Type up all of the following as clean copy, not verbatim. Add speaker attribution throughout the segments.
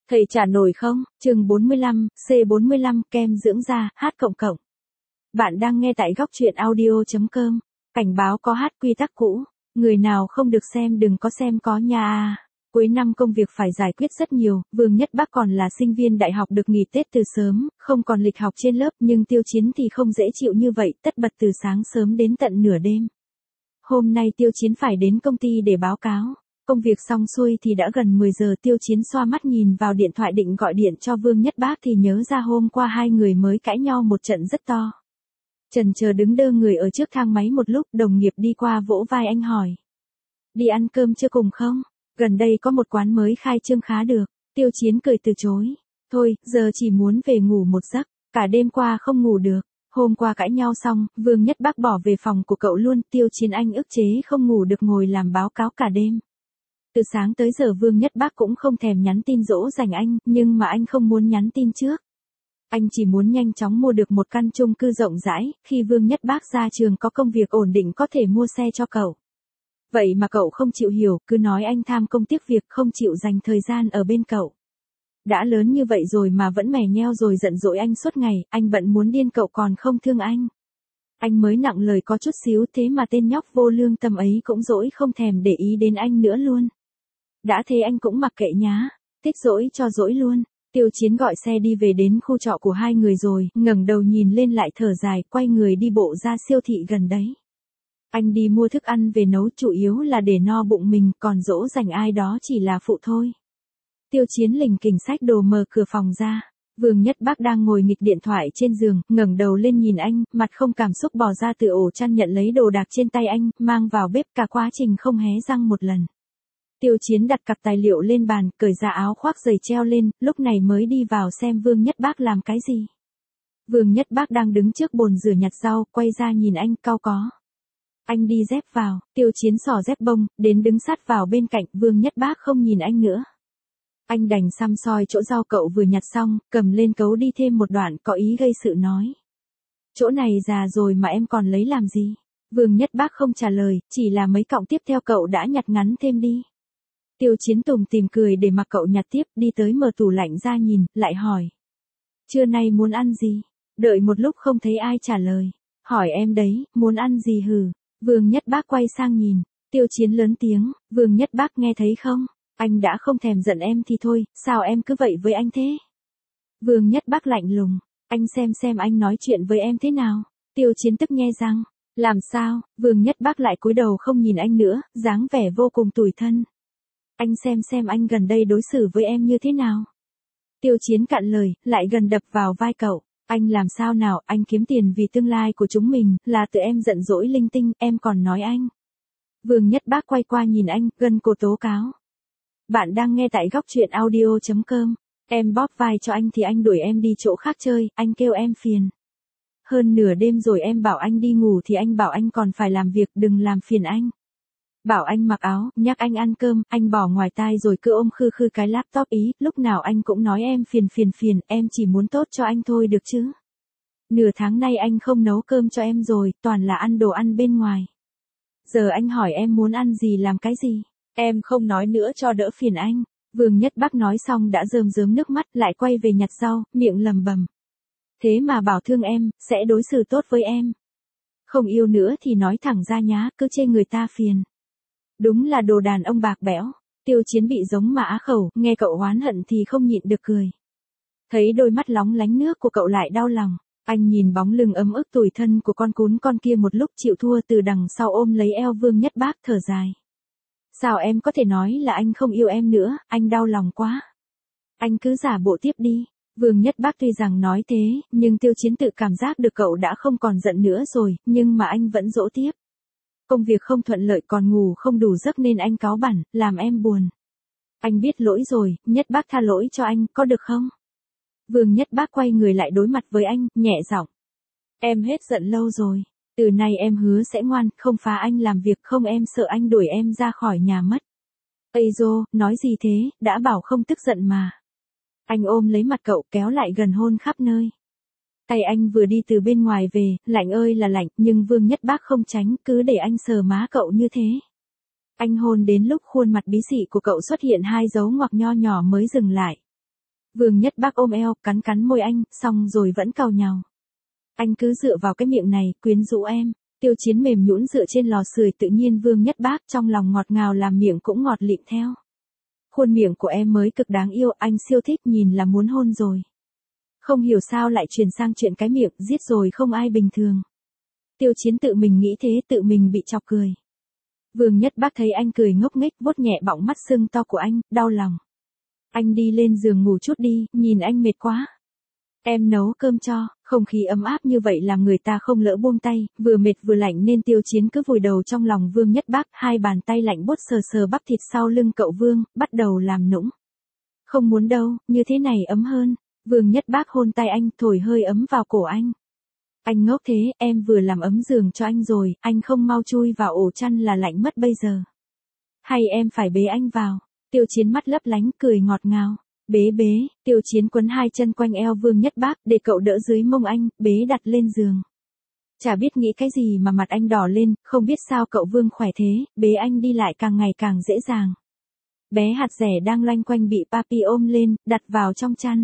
Speaker 1: Thầy trả nổi không? Chương 45, C45, kem dưỡng da, H cộng cộng. Bạn đang nghe tại góc truyện audio.com. Cảnh báo có hát quy tắc cũ. Người nào không được xem đừng có xem có nha à. Cuối năm công việc phải giải quyết rất nhiều, Vương Nhất Bắc còn là sinh viên đại học được nghỉ Tết từ sớm, không còn lịch học trên lớp nhưng Tiêu Chiến thì không dễ chịu như vậy, tất bật từ sáng sớm đến tận nửa đêm. Hôm nay Tiêu Chiến phải đến công ty để báo cáo. Công việc xong xuôi thì đã gần 10 giờ, Tiêu Chiến xoa mắt nhìn vào điện thoại định gọi điện cho Vương Nhất Bác thì nhớ ra hôm qua hai người mới cãi nhau một trận rất to. Chần chờ đứng đơ người ở trước thang máy một lúc, đồng nghiệp đi qua vỗ vai anh hỏi. Đi ăn cơm chưa cùng không? Gần đây có một quán mới khai trương khá được. Tiêu Chiến cười từ chối. Thôi, giờ chỉ muốn về ngủ một giấc, cả đêm qua không ngủ được. Hôm qua cãi nhau xong, Vương Nhất Bác bỏ về phòng của cậu luôn, Tiêu Chiến anh ức chế không ngủ được ngồi làm báo cáo cả đêm. Từ sáng tới giờ Vương Nhất Bác cũng không thèm nhắn tin dỗ dành anh, nhưng mà anh không muốn nhắn tin trước. Anh chỉ muốn nhanh chóng mua được một căn chung cư rộng rãi, khi Vương Nhất Bác ra trường có công việc ổn định có thể mua xe cho cậu. Vậy mà cậu không chịu hiểu, cứ nói anh tham công tiếc việc không chịu dành thời gian ở bên cậu. Đã lớn như vậy rồi mà vẫn mè nheo rồi giận dỗi anh suốt ngày, anh bận muốn điên cậu còn không thương anh. Anh mới nặng lời có chút xíu thế mà tên nhóc vô lương tâm ấy cũng dỗi không thèm để ý đến anh nữa luôn. Đã thế anh cũng mặc kệ nhá, thích dỗi cho dỗi luôn. Tiêu Chiến gọi xe đi về đến khu trọ của hai người rồi, ngẩng đầu nhìn lên lại thở dài, quay người đi bộ ra siêu thị gần đấy. Anh đi mua thức ăn về nấu chủ yếu là để no bụng mình, còn dỗ dành ai đó chỉ là phụ thôi. Tiêu Chiến lình kình xách đồ mở cửa phòng ra. Vương Nhất Bác đang ngồi nghịch điện thoại trên giường, ngẩng đầu lên nhìn anh, mặt không cảm xúc bò ra từ ổ chăn nhận lấy đồ đạc trên tay anh, mang vào bếp, cả quá trình không hé răng một lần. Tiêu Chiến đặt cặp tài liệu lên bàn, cởi ra áo khoác giày treo lên, lúc này mới đi vào xem Vương Nhất Bác làm cái gì. Vương Nhất Bác đang đứng trước bồn rửa nhặt rau, quay ra nhìn anh, cau có. Anh đi dép vào, Tiêu Chiến xỏ dép bông, đến đứng sát vào bên cạnh, Vương Nhất Bác không nhìn anh nữa. Anh đành xăm soi chỗ rau cậu vừa nhặt xong, cầm lên cấu đi thêm một đoạn, có ý gây sự nói. Chỗ này già rồi mà em còn lấy làm gì? Vương Nhất Bác không trả lời, chỉ là mấy cọng tiếp theo cậu đã nhặt ngắn thêm đi. Tiêu Chiến tủm tỉm cười để mặc cậu nhặt tiếp, đi tới mở tủ lạnh ra nhìn, lại hỏi. Trưa nay muốn ăn gì? Đợi một lúc không thấy ai trả lời. Hỏi em đấy, muốn ăn gì hừ? Vương Nhất Bác quay sang nhìn. Tiêu Chiến lớn tiếng, Vương Nhất Bác nghe thấy không? Anh đã không thèm giận em thì thôi, sao em cứ vậy với anh thế? Vương Nhất Bác lạnh lùng, anh xem anh nói chuyện với em thế nào? Tiêu Chiến tức nhe răng, làm sao? Vương Nhất Bác lại cúi đầu không nhìn anh nữa, dáng vẻ vô cùng tủi thân. Anh xem anh gần đây đối xử với em như thế nào? Tiêu Chiến cạn lời, lại gần đập vào vai cậu. Anh làm sao nào, anh kiếm tiền vì tương lai của chúng mình, là tự em giận dỗi linh tinh, em còn nói anh. Vương Nhất Bác quay qua nhìn anh, gân cổ tố cáo. Bạn đang nghe tại góc truyện audio.com. Em bóp vai cho anh thì anh đuổi em đi chỗ khác chơi, anh kêu em phiền. Hơn nửa đêm rồi em bảo anh đi ngủ thì anh bảo anh còn phải làm việc, đừng làm phiền anh. Bảo anh mặc áo, nhắc anh ăn cơm, anh bỏ ngoài tai rồi cứ ôm khư khư cái laptop ý, lúc nào anh cũng nói em phiền, em chỉ muốn tốt cho anh thôi được chứ. Nửa tháng nay anh không nấu cơm cho em rồi, toàn là ăn đồ ăn bên ngoài. Giờ anh hỏi em muốn ăn gì làm cái gì, em không nói nữa cho đỡ phiền anh. Vương Nhất Bác nói xong đã rơm rớm nước mắt, lại quay về nhặt rau, miệng lầm bầm. Thế mà bảo thương em, sẽ đối xử tốt với em. Không yêu nữa thì nói thẳng ra nhá, cứ chê người ta phiền. Đúng là đồ đàn ông bạc bẽo. Tiêu Chiến bị giống mà á khẩu, nghe cậu oán hận thì không nhịn được cười. Thấy đôi mắt lóng lánh nước của cậu lại đau lòng. Anh nhìn bóng lưng ấm ức tủi thân của con cún con kia một lúc chịu thua, từ đằng sau ôm lấy eo Vương Nhất Bác thở dài. Sao em có thể nói là anh không yêu em nữa, anh đau lòng quá. Anh cứ giả bộ tiếp đi. Vương Nhất Bác tuy rằng nói thế, nhưng Tiêu Chiến tự cảm giác được cậu đã không còn giận nữa rồi, nhưng mà anh vẫn dỗ tiếp. Công việc không thuận lợi còn ngủ không đủ giấc nên anh cáu bẳn, làm em buồn. Anh biết lỗi rồi, Nhất Bác tha lỗi cho anh, có được không? Vương Nhất Bác quay người lại đối mặt với anh, nhẹ giọng. Em hết giận lâu rồi. Từ nay em hứa sẽ ngoan, không phá anh làm việc, không em sợ anh đuổi em ra khỏi nhà mất. Ây dô, nói gì thế, đã bảo không tức giận mà. Anh ôm lấy mặt cậu kéo lại gần hôn khắp nơi. Tay anh vừa đi từ bên ngoài về, lạnh ơi là lạnh, nhưng Vương Nhất Bác không tránh, cứ để anh sờ má cậu như thế. Anh hôn đến lúc khuôn mặt bí xị của cậu xuất hiện hai dấu ngoặc nho nhỏ mới dừng lại. Vương Nhất Bác ôm eo, cắn cắn môi anh, xong rồi vẫn càu nhàu. Anh cứ dựa vào cái miệng này, quyến rũ em. Tiêu Chiến mềm nhũn dựa trên lò sưởi tự nhiên Vương Nhất Bác trong lòng ngọt ngào làm miệng cũng ngọt lịm theo. Khuôn miệng của em mới cực đáng yêu, anh siêu thích nhìn là muốn hôn rồi. Không hiểu sao lại chuyển sang chuyện cái miệng, giết rồi không ai bình thường. Tiêu Chiến tự mình nghĩ thế tự mình bị chọc cười. Vương Nhất Bác thấy anh cười ngốc nghếch vuốt nhẹ bọng mắt sưng to của anh, đau lòng. Anh đi lên giường ngủ chút đi, nhìn anh mệt quá. Em nấu cơm cho, không khí ấm áp như vậy làm người ta không lỡ buông tay, vừa mệt vừa lạnh nên Tiêu Chiến cứ vùi đầu trong lòng Vương Nhất Bác, hai bàn tay lạnh buốt sờ sờ bắp thịt sau lưng cậu Vương, bắt đầu làm nũng. Không muốn đâu, như thế này ấm hơn. Vương Nhất Bác hôn tay anh, thổi hơi ấm vào cổ anh. Anh ngốc thế, em vừa làm ấm giường cho anh rồi, anh không mau chui vào ổ chăn là lạnh mất bây giờ. Hay em phải bế anh vào. Tiêu Chiến mắt lấp lánh cười ngọt ngào. Bế bế, Tiêu Chiến quấn hai chân quanh eo Vương Nhất Bác để cậu đỡ dưới mông anh, bế đặt lên giường. Chả biết nghĩ cái gì mà mặt anh đỏ lên, không biết sao cậu Vương khỏe thế, bế anh đi lại càng ngày càng dễ dàng. Bé hạt rẻ đang loanh quanh bị papi ôm lên, đặt vào trong chăn.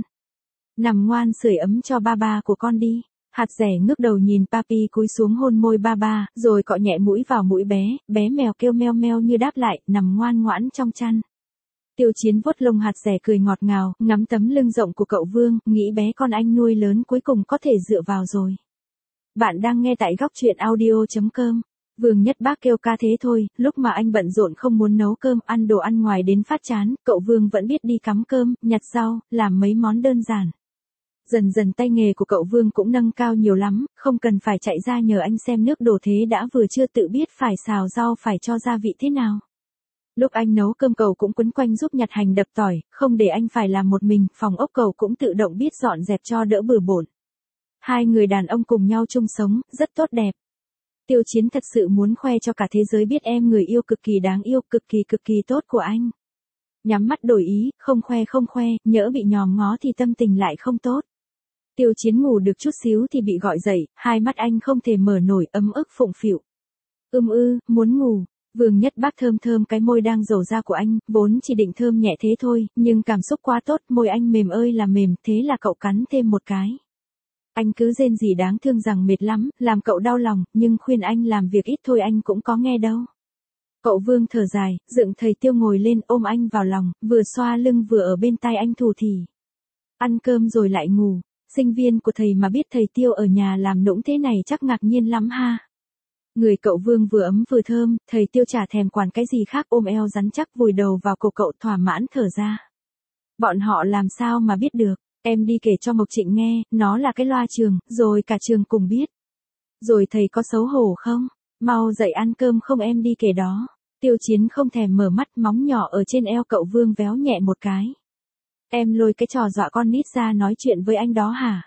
Speaker 1: Nằm ngoan sưởi ấm cho ba ba của con đi. Hạt rẻ ngước đầu nhìn papi cúi xuống hôn môi ba ba, rồi cọ nhẹ mũi vào mũi bé, bé mèo kêu meo meo như đáp lại, nằm ngoan ngoãn trong chăn. Tiêu Chiến vuốt lông hạt rẻ cười ngọt ngào, ngắm tấm lưng rộng của cậu Vương, nghĩ bé con anh nuôi lớn cuối cùng có thể dựa vào rồi. Bạn đang nghe tại góc truyện audio.com. Vương Nhất Bác kêu ca thế thôi, lúc mà anh bận rộn không muốn nấu cơm, ăn đồ ăn ngoài đến phát chán, cậu Vương vẫn biết đi cắm cơm, nhặt rau, làm mấy món đơn giản. Dần dần tay nghề của cậu Vương cũng nâng cao nhiều lắm, không cần phải chạy ra nhờ anh xem nước đổ thế đã vừa chưa tự biết phải xào rau phải cho gia vị thế nào. Lúc anh nấu cơm cậu cũng quấn quanh giúp nhặt hành đập tỏi, không để anh phải làm một mình, phòng ốc cậu cũng tự động biết dọn dẹp cho đỡ bừa bộn. Hai người đàn ông cùng nhau chung sống, rất tốt đẹp. Tiêu Chiến thật sự muốn khoe cho cả thế giới biết em người yêu cực kỳ đáng yêu, cực kỳ tốt của anh. Nhắm mắt đổi ý, không khoe, nhỡ bị nhòm ngó thì tâm tình lại không tốt. Tiêu Chiến ngủ được chút xíu thì bị gọi dậy, hai mắt anh không thể mở nổi, ấm ức phụng phịu. Muốn ngủ. Vương Nhất Bác thơm thơm cái môi đang dầu ra của anh, vốn chỉ định thơm nhẹ thế thôi, nhưng cảm xúc quá tốt, môi anh mềm ơi là mềm, thế là cậu cắn thêm một cái. Anh cứ rên rỉ đáng thương rằng mệt lắm, làm cậu đau lòng, nhưng khuyên anh làm việc ít thôi anh cũng có nghe đâu. Cậu Vương thở dài, dựng thầy Tiêu ngồi lên ôm anh vào lòng, vừa xoa lưng vừa ở bên tai anh thủ thỉ. Ăn cơm rồi lại ngủ, sinh viên của thầy mà biết thầy Tiêu ở nhà làm nũng thế này chắc ngạc nhiên lắm ha. Người cậu Vương vừa ấm vừa thơm, thầy Tiêu chả thèm quản cái gì khác, ôm eo rắn chắc vùi đầu vào cổ cậu thỏa mãn thở ra. Bọn họ làm sao mà biết được, em đi kể cho Mộc Trịnh nghe, nó là cái loa trường, rồi cả trường cùng biết. Rồi thầy có xấu hổ không? Mau dậy ăn cơm không em đi kể đó. Tiêu Chiến không thèm mở mắt, móng nhỏ ở trên eo cậu Vương véo nhẹ một cái. Em lôi cái trò dọa con nít ra nói chuyện với anh đó hả?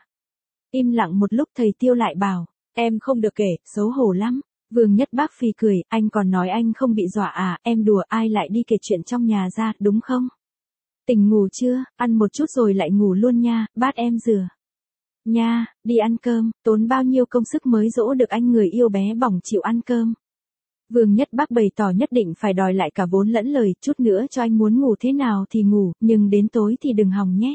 Speaker 1: Im lặng một lúc thầy Tiêu lại bảo, em không được kể, xấu hổ lắm. Vương Nhất Bác phì cười, anh còn nói anh không bị dọa à, em đùa, ai lại đi kể chuyện trong nhà ra, đúng không? Tỉnh ngủ chưa, ăn một chút rồi lại ngủ luôn nha, bát em rửa. Nha, đi ăn cơm, tốn bao nhiêu công sức mới dỗ được anh người yêu bé bỏng chịu ăn cơm. Vương Nhất Bác bày tỏ nhất định phải đòi lại cả vốn lẫn lời, chút nữa cho anh muốn ngủ thế nào thì ngủ, nhưng đến tối thì đừng hòng nhé.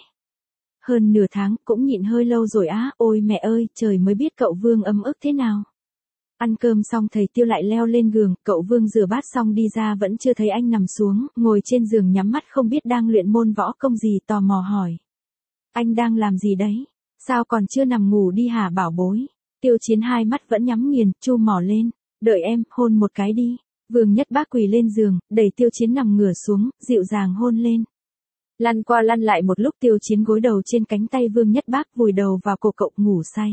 Speaker 1: Hơn nửa tháng, cũng nhịn hơi lâu rồi á, ôi mẹ ơi, trời mới biết cậu Vương ấm ức thế nào. Ăn cơm xong thầy Tiêu lại leo lên giường, cậu Vương rửa bát xong đi ra vẫn chưa thấy anh nằm xuống, ngồi trên giường nhắm mắt không biết đang luyện môn võ công gì, tò mò hỏi. Anh đang làm gì đấy? Sao còn chưa nằm ngủ đi hả bảo bối? Tiêu Chiến hai mắt vẫn nhắm nghiền, chu mỏ lên. Đợi em, hôn một cái đi. Vương Nhất Bác quỳ lên giường, đẩy Tiêu Chiến nằm ngửa xuống, dịu dàng hôn lên. Lăn qua lăn lại một lúc Tiêu Chiến gối đầu trên cánh tay Vương Nhất Bác vùi đầu vào cổ cậu ngủ say.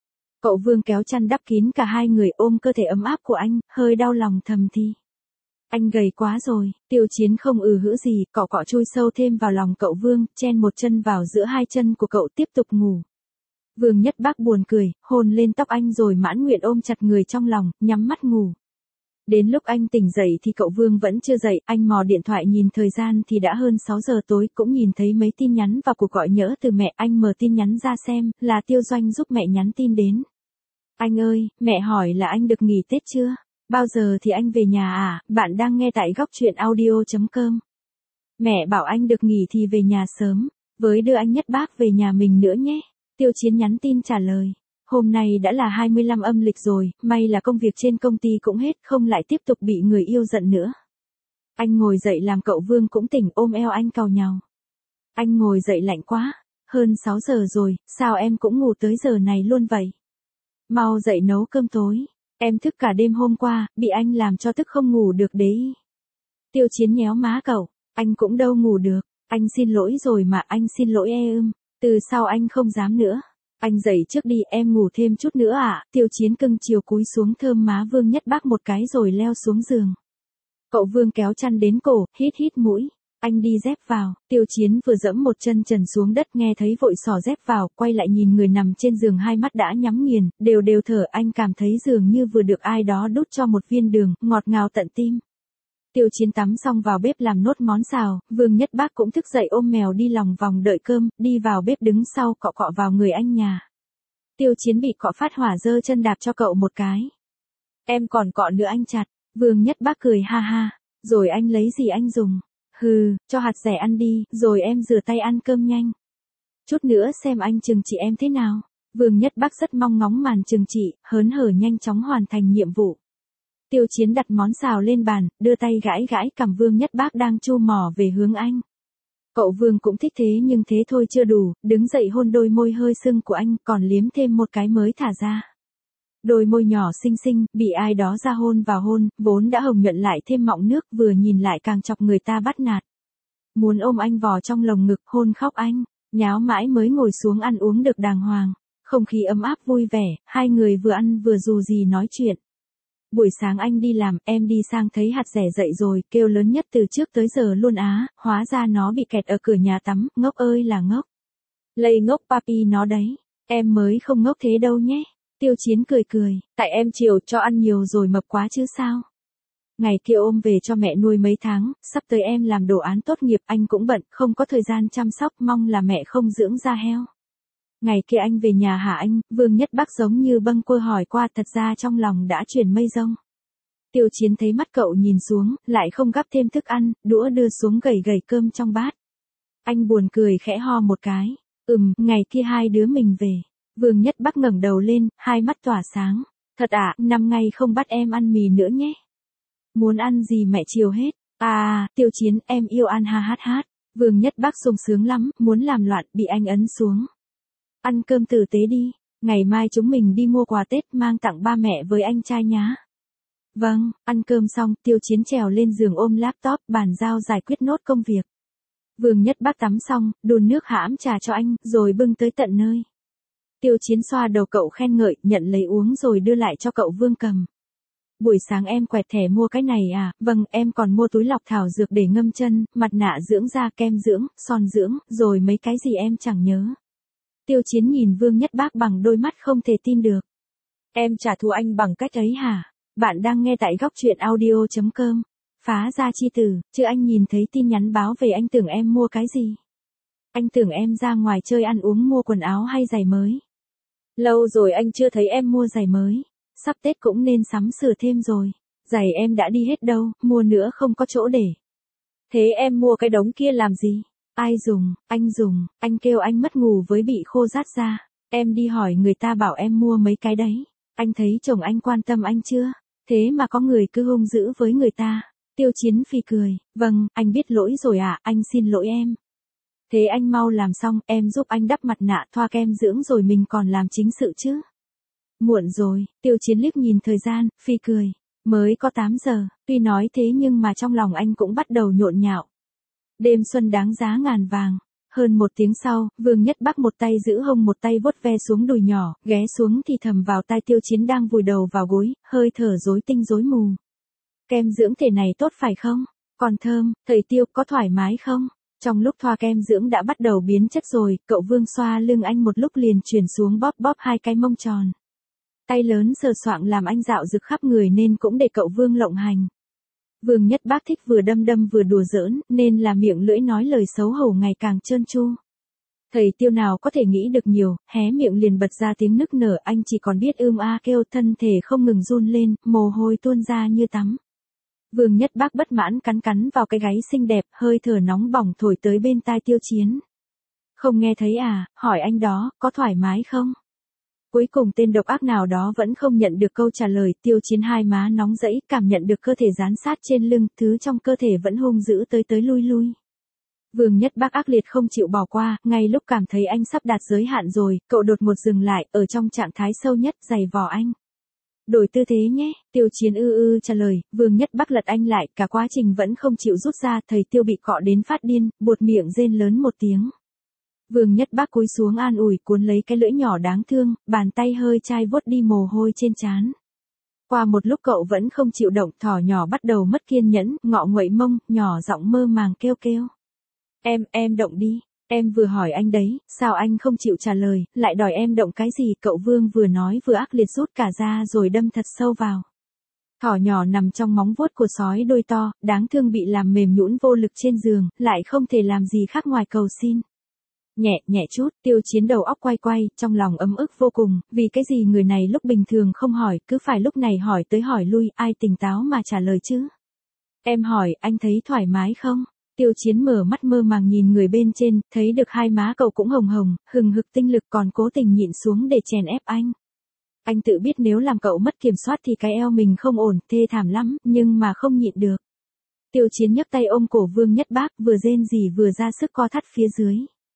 Speaker 1: Cậu Vương kéo chăn đắp kín cả hai người ôm cơ thể ấm áp của anh, hơi đau lòng thầm thì. Anh gầy quá rồi, Tiêu Chiến không hữ gì, cọ cọ chui sâu thêm vào lòng cậu Vương, chen một chân vào giữa hai chân của cậu tiếp tục ngủ. Vương Nhất Bác buồn cười, hôn lên tóc anh rồi mãn nguyện ôm chặt người trong lòng, nhắm mắt ngủ. Đến lúc anh tỉnh dậy thì cậu Vương vẫn chưa dậy, anh mò điện thoại nhìn thời gian thì đã hơn 6 giờ tối, cũng nhìn thấy mấy tin nhắn và cuộc gọi nhỡ từ mẹ, anh mở tin nhắn ra xem, là Tiêu Doanh giúp mẹ nhắn tin đến. Anh ơi, mẹ hỏi là anh được nghỉ Tết chưa? Bao giờ thì anh về nhà à? Bạn đang nghe tại góc truyện audio.com. Mẹ bảo anh được nghỉ thì về nhà sớm. Với đưa anh Nhất Bác về nhà mình nữa nhé. Tiêu Chiến nhắn tin trả lời. Hôm nay đã là 25 âm lịch rồi, may là công việc trên công ty cũng hết, không lại tiếp tục bị người yêu giận nữa. Anh ngồi dậy làm cậu Vương cũng tỉnh, ôm eo anh càu nhàu. Anh ngồi dậy lạnh quá, hơn 6 giờ rồi, sao em cũng ngủ tới giờ này luôn vậy? Mau dậy nấu cơm tối, em thức cả đêm hôm qua, bị anh làm cho thức không ngủ được đấy. Tiêu Chiến nhéo má cậu, anh cũng đâu ngủ được, anh xin lỗi rồi mà, anh xin lỗi em, từ sau anh không dám nữa. Anh dậy trước đi, em ngủ thêm chút nữa à? Tiêu Chiến cưng chiều cúi xuống thơm má Vương Nhất Bác một cái rồi leo xuống giường. Cậu Vương kéo chăn đến cổ, hít hít mũi. Anh đi dép vào, Tiêu Chiến vừa dẫm một chân trần xuống đất nghe thấy vội xỏ dép vào, quay lại nhìn người nằm trên giường hai mắt đã nhắm nghiền, đều đều thở, anh cảm thấy dường như vừa được ai đó đút cho một viên đường, ngọt ngào tận tim. Tiêu Chiến tắm xong vào bếp làm nốt món xào, Vương Nhất Bác cũng thức dậy ôm mèo đi lòng vòng đợi cơm, đi vào bếp đứng sau cọ cọ vào người anh nhà. Tiêu Chiến bị cọ phát hỏa giơ chân đạp cho cậu một cái. Em còn cọ nữa anh chặt, Vương Nhất Bác cười ha ha, rồi anh lấy gì anh dùng? Hừ, cho hạt dẻ ăn đi, rồi em rửa tay ăn cơm nhanh. Chút nữa xem anh trừng trị em thế nào. Vương Nhất Bác rất mong ngóng màn trừng trị, hớn hở nhanh chóng hoàn thành nhiệm vụ. Tiêu Chiến đặt món xào lên bàn, đưa tay gãi gãi cằm Vương Nhất Bác đang chu mỏ về hướng anh. Cậu Vương cũng thích thế nhưng thế thôi chưa đủ, đứng dậy hôn đôi môi hơi sưng của anh, còn liếm thêm một cái mới thả ra. Đôi môi nhỏ xinh xinh, bị ai đó ra hôn vào hôn, vốn đã hồng nhuận lại thêm mọng nước, vừa nhìn lại càng chọc người ta bắt nạt. Muốn ôm anh vò trong lồng ngực, hôn khóc anh, nháo mãi mới ngồi xuống ăn uống được đàng hoàng. Không khí ấm áp vui vẻ, hai người vừa ăn vừa dù gì nói chuyện. Buổi sáng anh đi làm, em đi sang thấy hạt dẻ dậy rồi, kêu lớn nhất từ trước tới giờ luôn á, hóa ra nó bị kẹt ở cửa nhà tắm, ngốc ơi là ngốc. Lây ngốc papi nó đấy, em mới không ngốc thế đâu nhé. Tiêu Chiến cười cười, tại em chiều cho ăn nhiều rồi mập quá chứ sao. Ngày kia ôm về cho mẹ nuôi mấy tháng, sắp tới em làm đồ án tốt nghiệp, anh cũng bận, không có thời gian chăm sóc, mong là mẹ không dưỡng da heo. Ngày kia anh về nhà hả anh? Vương Nhất Bác giống như bâng quơ hỏi qua, thật ra trong lòng đã chuyển mây rông. Tiêu Chiến thấy mắt cậu nhìn xuống, lại không gắp thêm thức ăn, đũa đưa xuống gầy gầy cơm trong bát. Anh buồn cười khẽ ho một cái. Ngày kia hai đứa mình về. Vương Nhất Bác ngẩng đầu lên, hai mắt tỏa sáng. Thật ạ, 5 ngày không bắt em ăn mì nữa nhé. Muốn ăn gì mẹ chiều hết. Tiêu Chiến, em yêu ăn ha hát hát. Vương Nhất Bác sung sướng lắm, muốn làm loạn, bị anh ấn xuống. Ăn cơm tử tế đi, ngày mai chúng mình đi mua quà Tết mang tặng ba mẹ với anh trai nhá. Vâng, ăn cơm xong, Tiêu Chiến trèo lên giường ôm laptop, bàn giao giải quyết nốt công việc. Vương Nhất Bác tắm xong, đun nước hãm trà cho anh, rồi bưng tới tận nơi. Tiêu Chiến xoa đầu cậu khen ngợi, nhận lấy uống rồi đưa lại cho cậu Vương cầm. Buổi sáng em quẹt thẻ mua cái này à? Vâng, em còn mua túi lọc thảo dược để ngâm chân, mặt nạ dưỡng da, kem dưỡng, son dưỡng, rồi mấy cái gì em chẳng nhớ. Tiêu Chiến nhìn Vương Nhất Bác bằng đôi mắt không thể tin được. Em trả thù anh bằng cách ấy hả? Bạn đang nghe tại góc truyện audio.com. Phá ra chi tử, chứ anh nhìn thấy tin nhắn báo về anh tưởng em mua cái gì? Anh tưởng em ra ngoài chơi ăn uống mua quần áo hay giày mới. Lâu rồi anh chưa thấy em mua giày mới. Sắp Tết cũng nên sắm sửa thêm rồi. Giày em đã đi hết đâu, mua nữa không có chỗ để. Thế em mua cái đống kia làm gì? Ai dùng, anh kêu anh mất ngủ với bị khô rát da. Em đi hỏi người ta bảo em mua mấy cái đấy. Anh thấy chồng anh quan tâm anh chưa? Thế mà có người cứ hung dữ với người ta. Tiêu Chiến phì cười, vâng, anh biết lỗi rồi à, anh xin lỗi em. Thế anh mau làm xong, em giúp anh đắp mặt nạ, thoa kem dưỡng rồi mình còn làm chính sự chứ. Muộn rồi, Tiêu Chiến liếc nhìn thời gian, phì cười. Mới có 8 giờ, tuy nói thế nhưng mà trong lòng anh cũng bắt đầu nhộn nhạo. Đêm xuân đáng giá ngàn vàng. Hơn 1 tiếng sau, Vương Nhất Bác một tay giữ hông một tay vuốt ve xuống đùi nhỏ, ghé xuống thì thầm vào tai Tiêu Chiến đang vùi đầu vào gối, hơi thở rối tinh rối mù. Kem dưỡng thể này tốt phải không? Còn thơm, thầy Tiêu có thoải mái không? Trong lúc thoa kem dưỡng đã bắt đầu biến chất rồi, cậu Vương xoa lưng anh một lúc liền chuyển xuống bóp bóp hai cái mông tròn. Tay lớn sờ soạng làm anh dạo rực khắp người nên cũng để cậu Vương lộng hành. Vương Nhất Bác thích vừa đâm đâm vừa đùa giỡn, nên là miệng lưỡi nói lời xấu hổ ngày càng trơn tru. Thầy Tiêu nào có thể nghĩ được nhiều, hé miệng liền bật ra tiếng nức nở, anh chỉ còn biết kêu, thân thể không ngừng run lên, mồ hôi tuôn ra như tắm. Vương Nhất Bác bất mãn cắn cắn vào cái gáy xinh đẹp, hơi thở nóng bỏng thổi tới bên tai Tiêu Chiến. Không nghe thấy à, hỏi anh đó, có thoải mái không? Cuối cùng tên độc ác nào đó vẫn không nhận được câu trả lời, Tiêu Chiến hai má nóng rẫy, cảm nhận được cơ thể dán sát trên lưng, thứ trong cơ thể vẫn hung dữ tới tới lui lui. Vương Nhất Bác ác liệt không chịu bỏ qua, ngay lúc cảm thấy anh sắp đạt giới hạn rồi, cậu đột ngột dừng lại, ở trong trạng thái sâu nhất, giày vò anh. Đổi tư thế nhé, Tiêu Chiến trả lời, Vương Nhất Bác lật anh lại, cả quá trình vẫn không chịu rút ra, thầy Tiêu bị cọ đến phát điên, buột miệng rên lớn một tiếng. Vương Nhất Bác cúi xuống an ủi, cuốn lấy cái lưỡi nhỏ đáng thương, bàn tay hơi chai vuốt đi mồ hôi trên trán. Qua một lúc cậu vẫn không chịu động, thỏ nhỏ bắt đầu mất kiên nhẫn, ngọ nguậy mông, nhỏ giọng mơ màng kêu kêu. Em động đi, em vừa hỏi anh đấy, sao anh không chịu trả lời, lại đòi em động cái gì, cậu Vương vừa nói vừa ác liệt rút cả ra rồi đâm thật sâu vào. Thỏ nhỏ nằm trong móng vuốt của sói đôi to, đáng thương bị làm mềm nhũn vô lực trên giường, lại không thể làm gì khác ngoài cầu xin. Nhẹ chút, Tiêu Chiến đầu óc quay quay, trong lòng ấm ức vô cùng, vì cái gì người này lúc bình thường không hỏi, cứ phải lúc này hỏi tới hỏi lui, ai tỉnh táo mà trả lời chứ? Em hỏi, anh thấy thoải mái không? Tiêu Chiến mở mắt mơ màng nhìn người bên trên, thấy được hai má cậu cũng hồng hồng, hừng hực tinh lực còn cố tình nhịn xuống để chèn ép anh. Anh tự biết nếu làm cậu mất kiểm soát thì cái eo mình không ổn, thê thảm lắm, nhưng mà không nhịn được. Tiêu Chiến nhấc tay ôm cổ Vương Nhất Bác, vừa rên rỉ vừa ra sức co thắt phía dưới.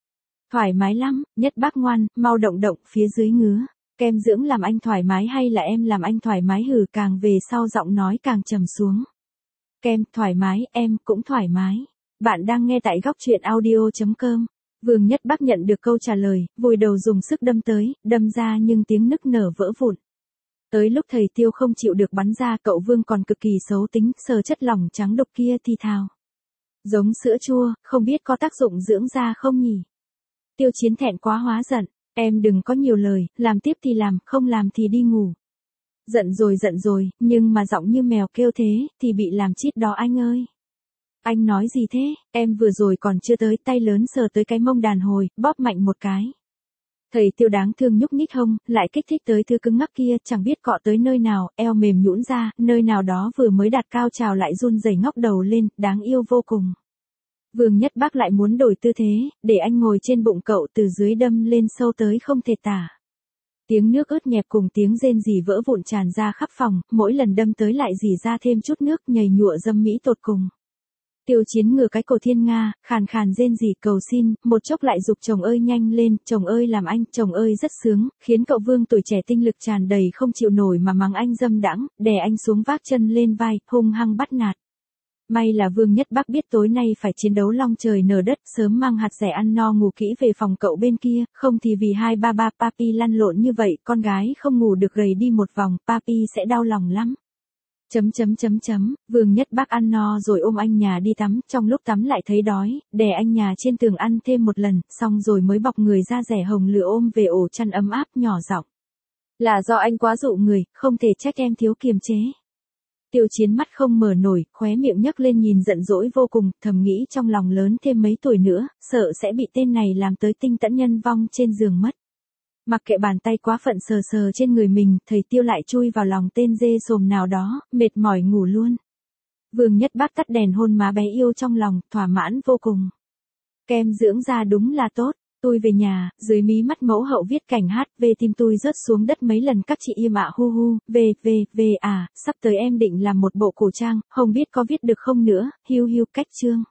Speaker 1: Thoải mái lắm, Nhất Bác ngoan, mau động phía dưới ngứa. Kem dưỡng làm anh thoải mái hay là em làm anh thoải mái, hử, càng về sau giọng nói càng trầm xuống. Kem, thoải mái, em cũng thoải mái. Bạn đang nghe tại góc truyện audio.com. Vương Nhất Bác nhận được câu trả lời, vùi đầu dùng sức đâm tới, đâm ra nhưng tiếng nức nở vỡ vụn. Tới lúc thầy Tiêu không chịu được bắn ra, cậu Vương còn cực kỳ xấu tính, sờ chất lỏng trắng đục kia thì thào. Giống sữa chua, không biết có tác dụng dưỡng da không nhỉ? Tiêu Chiến thẹn quá hóa giận, em đừng có nhiều lời, làm tiếp thì làm, không làm thì đi ngủ. Giận rồi, nhưng mà giọng như mèo kêu thế, thì bị làm chít đó anh ơi. Anh nói gì thế, em vừa rồi còn chưa tới, tay lớn sờ tới cái mông đàn hồi, bóp mạnh một cái. Thầy Tiêu đáng thương nhúc nhích hông, lại kích thích tới thứ cứng ngắc kia, chẳng biết cọ tới nơi nào, eo mềm nhũn ra, nơi nào đó vừa mới đạt cao trào lại run rẩy ngóc đầu lên, đáng yêu vô cùng. Vương Nhất Bác lại muốn đổi tư thế, để anh ngồi trên bụng cậu, từ dưới đâm lên sâu tới không thể tả. Tiếng nước ướt nhẹp cùng tiếng rên rỉ vỡ vụn tràn ra khắp phòng, mỗi lần đâm tới lại rỉ ra thêm chút nước, nhầy nhụa dâm mỹ tột cùng. Tiêu Chiến ngửa cái cổ thiên nga, khàn khàn rên rỉ cầu xin, một chốc lại giục chồng ơi nhanh lên, chồng ơi làm anh, chồng ơi rất sướng, khiến cậu Vương tuổi trẻ tinh lực tràn đầy không chịu nổi mà mắng anh dâm đãng, đè anh xuống vác chân lên vai, hung hăng bắt nạt. May là Vương Nhất Bác biết tối nay phải chiến đấu long trời nở đất, sớm mang hạt rẻ ăn no ngủ kỹ về phòng cậu bên kia, không thì vì hai ba papi lăn lộn như vậy, con gái không ngủ được gầy đi một vòng, papi sẽ đau lòng lắm. Vương Nhất Bác ăn no rồi ôm anh nhà đi tắm, trong lúc tắm lại thấy đói, đè anh nhà trên tường ăn thêm một lần, xong rồi mới bọc người ra rẻ hồng lửa ôm về ổ chăn ấm áp, nhỏ giọng. Là do anh quá dụ người, không thể trách em thiếu kiềm chế. Tiêu Chiến mắt không mở nổi, khóe miệng nhấc lên nhìn giận dỗi vô cùng, thầm nghĩ trong lòng lớn thêm mấy tuổi nữa, sợ sẽ bị tên này làm tới tinh tẫn nhân vong trên giường mất. Mặc kệ bàn tay quá phận sờ sờ trên người mình, thầy Tiêu lại chui vào lòng tên dê sồm nào đó, mệt mỏi ngủ luôn. Vương Nhất Bác tắt đèn hôn má bé yêu trong lòng, thỏa mãn vô cùng. Kem dưỡng da đúng là tốt. Tôi về nhà, dưới mí mắt mẫu hậu viết cảnh hát, về tim tôi rớt xuống đất mấy lần, các chị im ạ hu hu, về à, sắp tới em định làm một bộ cổ trang, không biết có viết được không nữa, hiu hiu cách chương.